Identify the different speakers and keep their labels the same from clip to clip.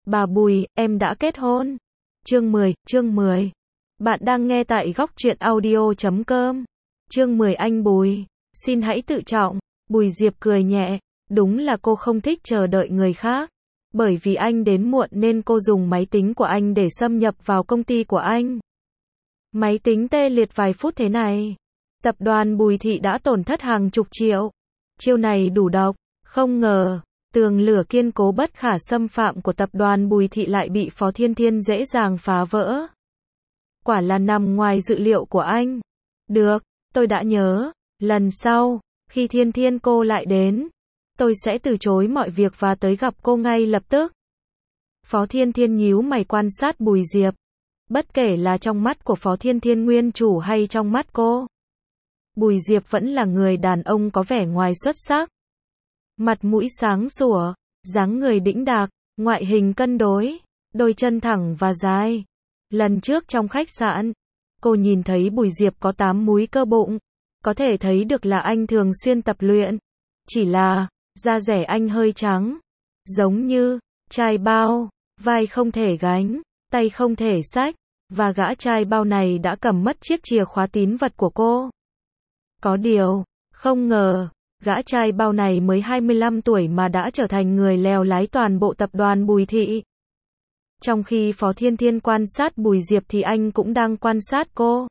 Speaker 1: Bà Bùi, em đã kết hôn. Chương 10. Bạn đang nghe tại góc truyện audio.com. Chương 10 anh Bùi. Xin hãy tự trọng. Bùi Diệp cười nhẹ. Đúng là cô không thích chờ đợi người khác. Bởi vì anh đến muộn nên cô dùng máy tính của anh để xâm nhập vào công ty của anh. Máy tính tê liệt vài phút thế này. Tập đoàn Bùi Thị đã tổn thất hàng chục triệu. Chiêu này đủ độc. Không ngờ, tường lửa kiên cố bất khả xâm phạm của tập đoàn Bùi Thị lại bị Phó Thiên Thiên dễ dàng phá vỡ. Quả là nằm ngoài dự liệu của anh. Được, tôi đã nhớ. Lần sau, khi Thiên Thiên cô lại đến, tôi sẽ từ chối mọi việc và tới gặp cô ngay lập tức. Phó Thiên Thiên nhíu mày quan sát Bùi Diệp. Bất kể là trong mắt của Phó Thiên Thiên nguyên chủ hay trong mắt cô, Bùi Diệp vẫn là người đàn ông có vẻ ngoài xuất sắc. Mặt mũi sáng sủa, dáng người đĩnh đạc, ngoại hình cân đối, đôi chân thẳng và dài. Lần trước trong khách sạn, cô nhìn thấy Bùi Diệp có 8 múi cơ bụng. Có thể thấy được là anh thường xuyên tập luyện. Chỉ là, da dẻ anh hơi trắng. Giống như, chai bao, vai không thể gánh, tay không thể xách. Và gã trai bao này đã cầm mất chiếc chìa khóa tín vật của cô. Có điều, không ngờ, gã trai bao này mới 25 tuổi mà đã trở thành người lèo lái toàn bộ tập đoàn Bùi Thị. Trong khi Phó Thiên Thiên quan sát Bùi Diệp thì anh cũng đang quan sát cô.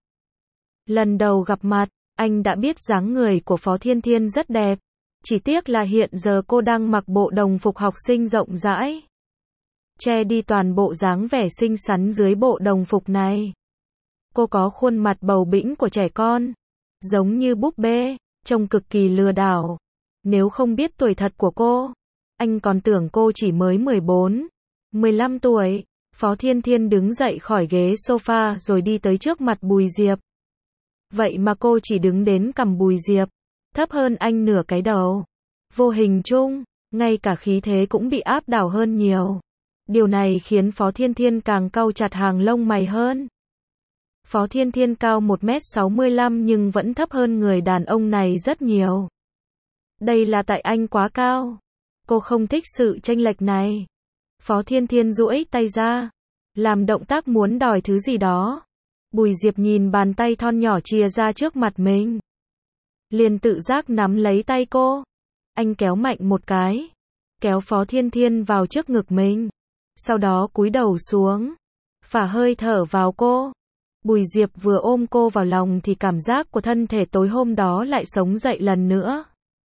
Speaker 1: Lần đầu gặp mặt, anh đã biết dáng người của Phó Thiên Thiên rất đẹp. Chỉ tiếc là hiện giờ cô đang mặc bộ đồng phục học sinh rộng rãi, che đi toàn bộ dáng vẻ xinh xắn dưới bộ đồng phục này. Cô có khuôn mặt bầu bĩnh của trẻ con, giống như búp bê, trông cực kỳ lừa đảo. Nếu không biết tuổi thật của cô, anh còn tưởng cô chỉ mới 14, 15 tuổi. Phó Thiên Thiên đứng dậy khỏi ghế sofa rồi đi tới trước mặt Bùi Diệp. Vậy mà cô chỉ đứng đến cằm Bùi Diệp, thấp hơn anh nửa cái đầu. Vô hình chung, ngay cả khí thế cũng bị áp đảo hơn nhiều. Điều này khiến Phó Thiên Thiên càng cau chặt hàng lông mày hơn. Phó Thiên Thiên cao 1m65 nhưng vẫn thấp hơn người đàn ông này rất nhiều. Đây là tại anh quá cao. Cô không thích sự chênh lệch này. Phó Thiên Thiên duỗi tay ra, làm động tác muốn đòi thứ gì đó. Bùi Diệp nhìn bàn tay thon nhỏ chìa ra trước mặt mình, liền tự giác nắm lấy tay cô. Anh kéo mạnh một cái, kéo Phó Thiên Thiên vào trước ngực mình. Sau đó cúi đầu xuống, phả hơi thở vào cô. Bùi Diệp vừa ôm cô vào lòng thì cảm giác của thân thể tối hôm đó lại sống dậy lần nữa.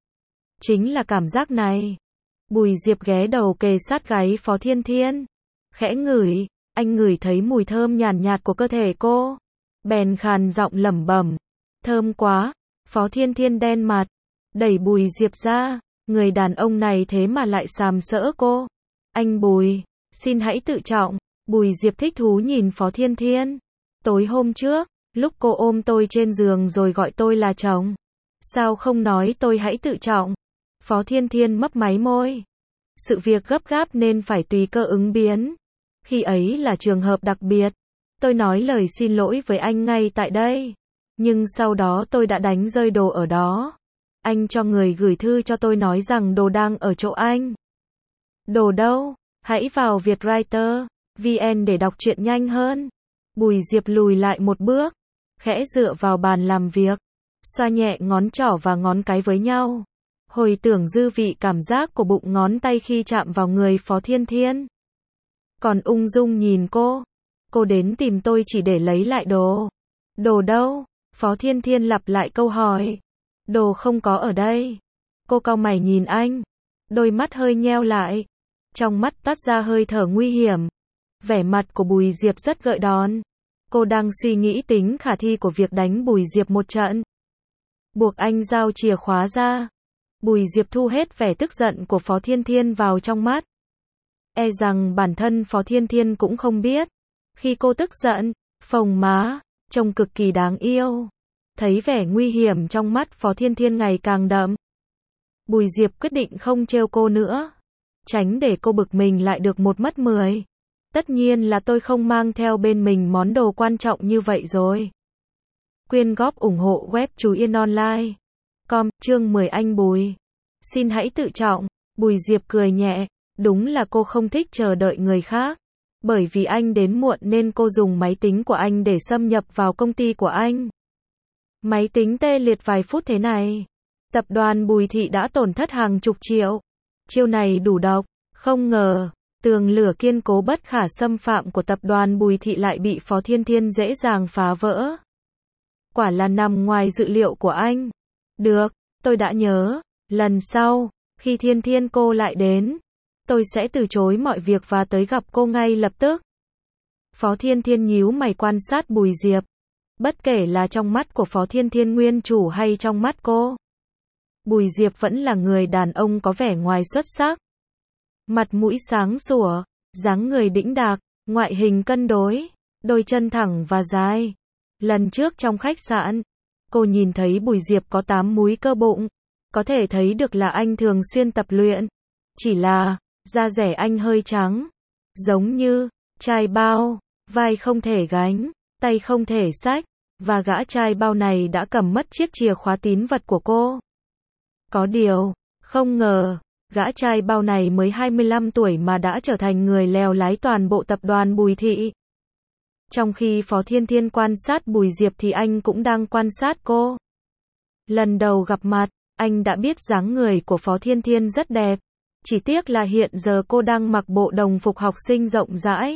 Speaker 1: Chính là cảm giác này. Bùi Diệp ghé đầu kề sát gáy Phó Thiên Thiên, khẽ ngửi. Anh ngửi thấy mùi thơm nhàn nhạt của cơ thể cô, bèn khàn giọng lẩm bẩm, thơm quá. Phó Thiên Thiên đen mặt, đẩy Bùi Diệp ra. Người đàn ông này thế mà lại sàm sỡ cô. Anh Bùi, xin hãy tự trọng. Bùi Diệp thích thú nhìn Phó Thiên Thiên. Tối hôm trước, lúc cô ôm tôi trên giường rồi gọi tôi là chồng, sao không nói tôi hãy tự trọng? Phó Thiên Thiên mấp máy môi. Sự việc gấp gáp nên phải tùy cơ ứng biến. Khi ấy là trường hợp đặc biệt. Tôi nói lời xin lỗi với anh ngay tại đây. Nhưng sau đó tôi đã đánh rơi đồ ở đó. Anh cho người gửi thư cho tôi nói rằng đồ đang ở chỗ anh. Đồ đâu? Hãy vào Vietwriter VN để đọc truyện nhanh hơn. Bùi Diệp lùi lại một bước, khẽ dựa vào bàn làm việc, xoa nhẹ ngón trỏ và ngón cái với nhau. Hồi tưởng dư vị cảm giác của bụng ngón tay khi chạm vào người Phó Thiên Thiên. Còn ung dung nhìn cô. Cô đến tìm tôi chỉ để lấy lại đồ. Đồ đâu? Phó Thiên Thiên lặp lại câu hỏi. Đồ không có ở đây. Cô cau mày nhìn anh. Đôi mắt hơi nheo lại. Trong mắt toát ra hơi thở nguy hiểm. Vẻ mặt của Bùi Diệp rất gợi đòn. Cô đang suy nghĩ tính khả thi của việc đánh Bùi Diệp một trận. Buộc anh giao chìa khóa ra. Bùi Diệp thu hết vẻ tức giận của Phó Thiên Thiên vào trong mắt. E rằng bản thân Phó Thiên Thiên cũng không biết. Khi cô tức giận, phồng má, trông cực kỳ đáng yêu. Thấy vẻ nguy hiểm trong mắt Phó Thiên Thiên ngày càng đậm, Bùi Diệp quyết định không trêu cô nữa. Tránh để cô bực mình lại được một mất 10. Tất nhiên là tôi không mang theo bên mình món đồ quan trọng như vậy rồi. Quyên góp ủng hộ web Chú Yên Online. Chương 10 anh Bùi. Xin hãy tự trọng. Bùi Diệp cười nhẹ. Đúng là cô không thích chờ đợi người khác. Bởi vì anh đến muộn nên cô dùng máy tính của anh để xâm nhập vào công ty của anh. Máy tính tê liệt vài phút thế này. Tập đoàn Bùi Thị đã tổn thất hàng chục triệu. Chiêu này đủ độc. Không ngờ, tường lửa kiên cố bất khả xâm phạm của tập đoàn Bùi Thị lại bị Phó Thiên Thiên dễ dàng phá vỡ. Quả là nằm ngoài dự liệu của anh. Được, tôi đã nhớ. Lần sau, khi Thiên Thiên cô lại đến, tôi sẽ từ chối mọi việc và tới gặp cô ngay lập tức. Phó Thiên Thiên nhíu mày quan sát Bùi Diệp. Bất kể là trong mắt của Phó Thiên Thiên nguyên chủ hay trong mắt cô, Bùi Diệp vẫn là người đàn ông có vẻ ngoài xuất sắc. Mặt mũi sáng sủa, dáng người đĩnh đạc, ngoại hình cân đối, đôi chân thẳng và dài. Lần trước trong khách sạn, cô nhìn thấy Bùi Diệp có 8 múi cơ bụng. Có thể thấy được là anh thường xuyên tập luyện. Chỉ là, da dẻ anh hơi trắng. Giống như, chai bao, vai không thể gánh, tay không thể xách. Và gã trai bao này đã cầm mất chiếc chìa khóa tín vật của cô. Có điều, không ngờ, gã trai bao này mới 25 tuổi mà đã trở thành người lèo lái toàn bộ tập đoàn Bùi Thị. Trong khi Phó Thiên Thiên quan sát Bùi Diệp thì anh cũng đang quan sát cô. Lần đầu gặp mặt, anh đã biết dáng người của Phó Thiên Thiên rất đẹp. Chỉ tiếc là hiện giờ cô đang mặc bộ đồng phục học sinh rộng rãi,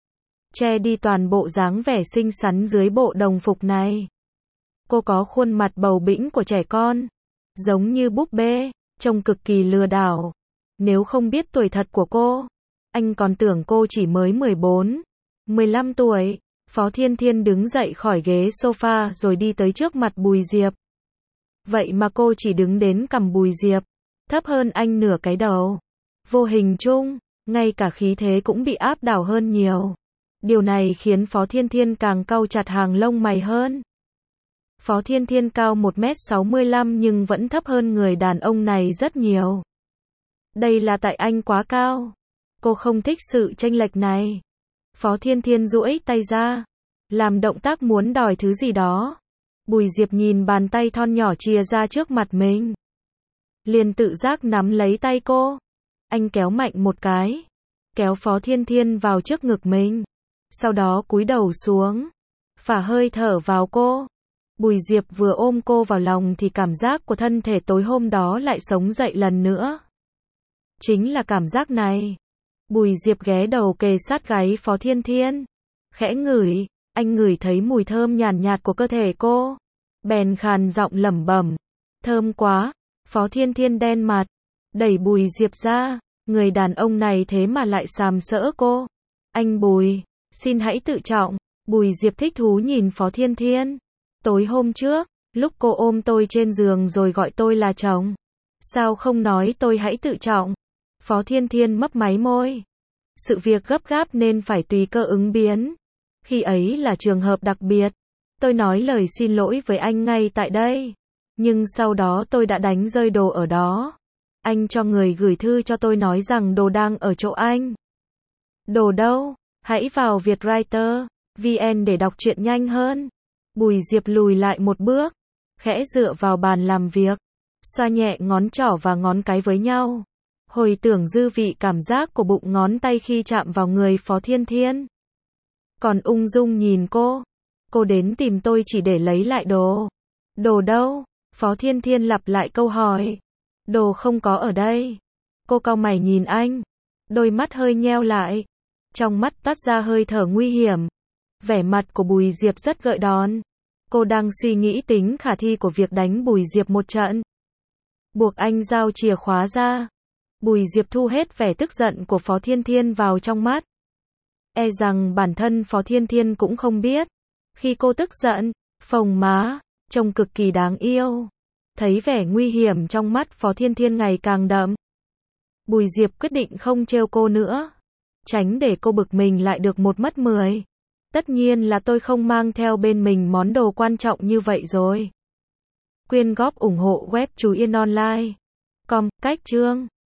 Speaker 1: che đi toàn bộ dáng vẻ xinh xắn dưới bộ đồng phục này. Cô có khuôn mặt bầu bĩnh của trẻ con, giống như búp bê, trông cực kỳ lừa đảo. Nếu không biết tuổi thật của cô, anh còn tưởng cô chỉ mới 14, 15 tuổi. Phó Thiên Thiên đứng dậy khỏi ghế sofa rồi đi tới trước mặt Bùi Diệp. Vậy mà cô chỉ đứng đến cằm Bùi Diệp, thấp hơn anh nửa cái đầu. Vô hình chung, ngay cả khí thế cũng bị áp đảo hơn nhiều. Điều này khiến Phó Thiên Thiên càng cau chặt hàng lông mày hơn. Phó Thiên Thiên cao 1m65 nhưng vẫn thấp hơn người đàn ông này rất nhiều. Đây là tại anh quá cao. Cô không thích sự chênh lệch này. Phó Thiên Thiên duỗi tay ra, làm động tác muốn đòi thứ gì đó. Bùi Diệp nhìn bàn tay thon nhỏ chìa ra trước mặt mình, liền tự giác nắm lấy tay cô. Anh kéo mạnh một cái, kéo Phó Thiên Thiên vào trước ngực mình. Sau đó cúi đầu xuống, phả hơi thở vào cô. Bùi Diệp vừa ôm cô vào lòng thì cảm giác của thân thể tối hôm đó lại sống dậy lần nữa. Chính là cảm giác này. Bùi Diệp ghé đầu kề sát gáy Phó Thiên Thiên, khẽ ngửi. Anh ngửi thấy mùi thơm nhàn nhạt của cơ thể cô, bèn khàn giọng lẩm bẩm, thơm quá. Phó Thiên Thiên đen mặt, đẩy Bùi Diệp ra. Người đàn ông này thế mà lại sàm sỡ cô. Anh Bùi, xin hãy tự trọng. Bùi Diệp thích thú nhìn Phó Thiên Thiên. Tối hôm trước, lúc cô ôm tôi trên giường rồi gọi tôi là chồng, sao không nói tôi hãy tự trọng? Phó Thiên Thiên mấp máy môi. Sự việc gấp gáp nên phải tùy cơ ứng biến. Khi ấy là trường hợp đặc biệt. Tôi nói lời xin lỗi với anh ngay tại đây. Nhưng sau đó tôi đã đánh rơi đồ ở đó. Anh cho người gửi thư cho tôi nói rằng đồ đang ở chỗ anh. Đồ đâu? Hãy vào Vietwriter.vn để đọc truyện nhanh hơn. Bùi Diệp lùi lại một bước, khẽ dựa vào bàn làm việc, xoa nhẹ ngón trỏ và ngón cái với nhau. Hồi tưởng dư vị cảm giác của bụng ngón tay khi chạm vào người Phó Thiên Thiên. Còn ung dung nhìn cô. Cô đến tìm tôi chỉ để lấy lại đồ. Đồ đâu? Phó Thiên Thiên lặp lại câu hỏi. Đồ không có ở đây. Cô cau mày nhìn anh. Đôi mắt hơi nheo lại. Trong mắt toát ra hơi thở nguy hiểm. Vẻ mặt của Bùi Diệp rất gợi đòn. Cô đang suy nghĩ tính khả thi của việc đánh Bùi Diệp một trận. Buộc anh giao chìa khóa ra. Bùi Diệp thu hết vẻ tức giận của Phó Thiên Thiên vào trong mắt. E rằng bản thân Phó Thiên Thiên cũng không biết. Khi cô tức giận, phồng má, trông cực kỳ đáng yêu. Thấy vẻ nguy hiểm trong mắt Phó Thiên Thiên ngày càng đậm. Bùi Diệp quyết định không trêu cô nữa. Tránh để cô bực mình lại được một mất 10. Tất nhiên là tôi không mang theo bên mình món đồ quan trọng như vậy rồi. Quyên góp ủng hộ web Chú Yên Online. Com, cách chương.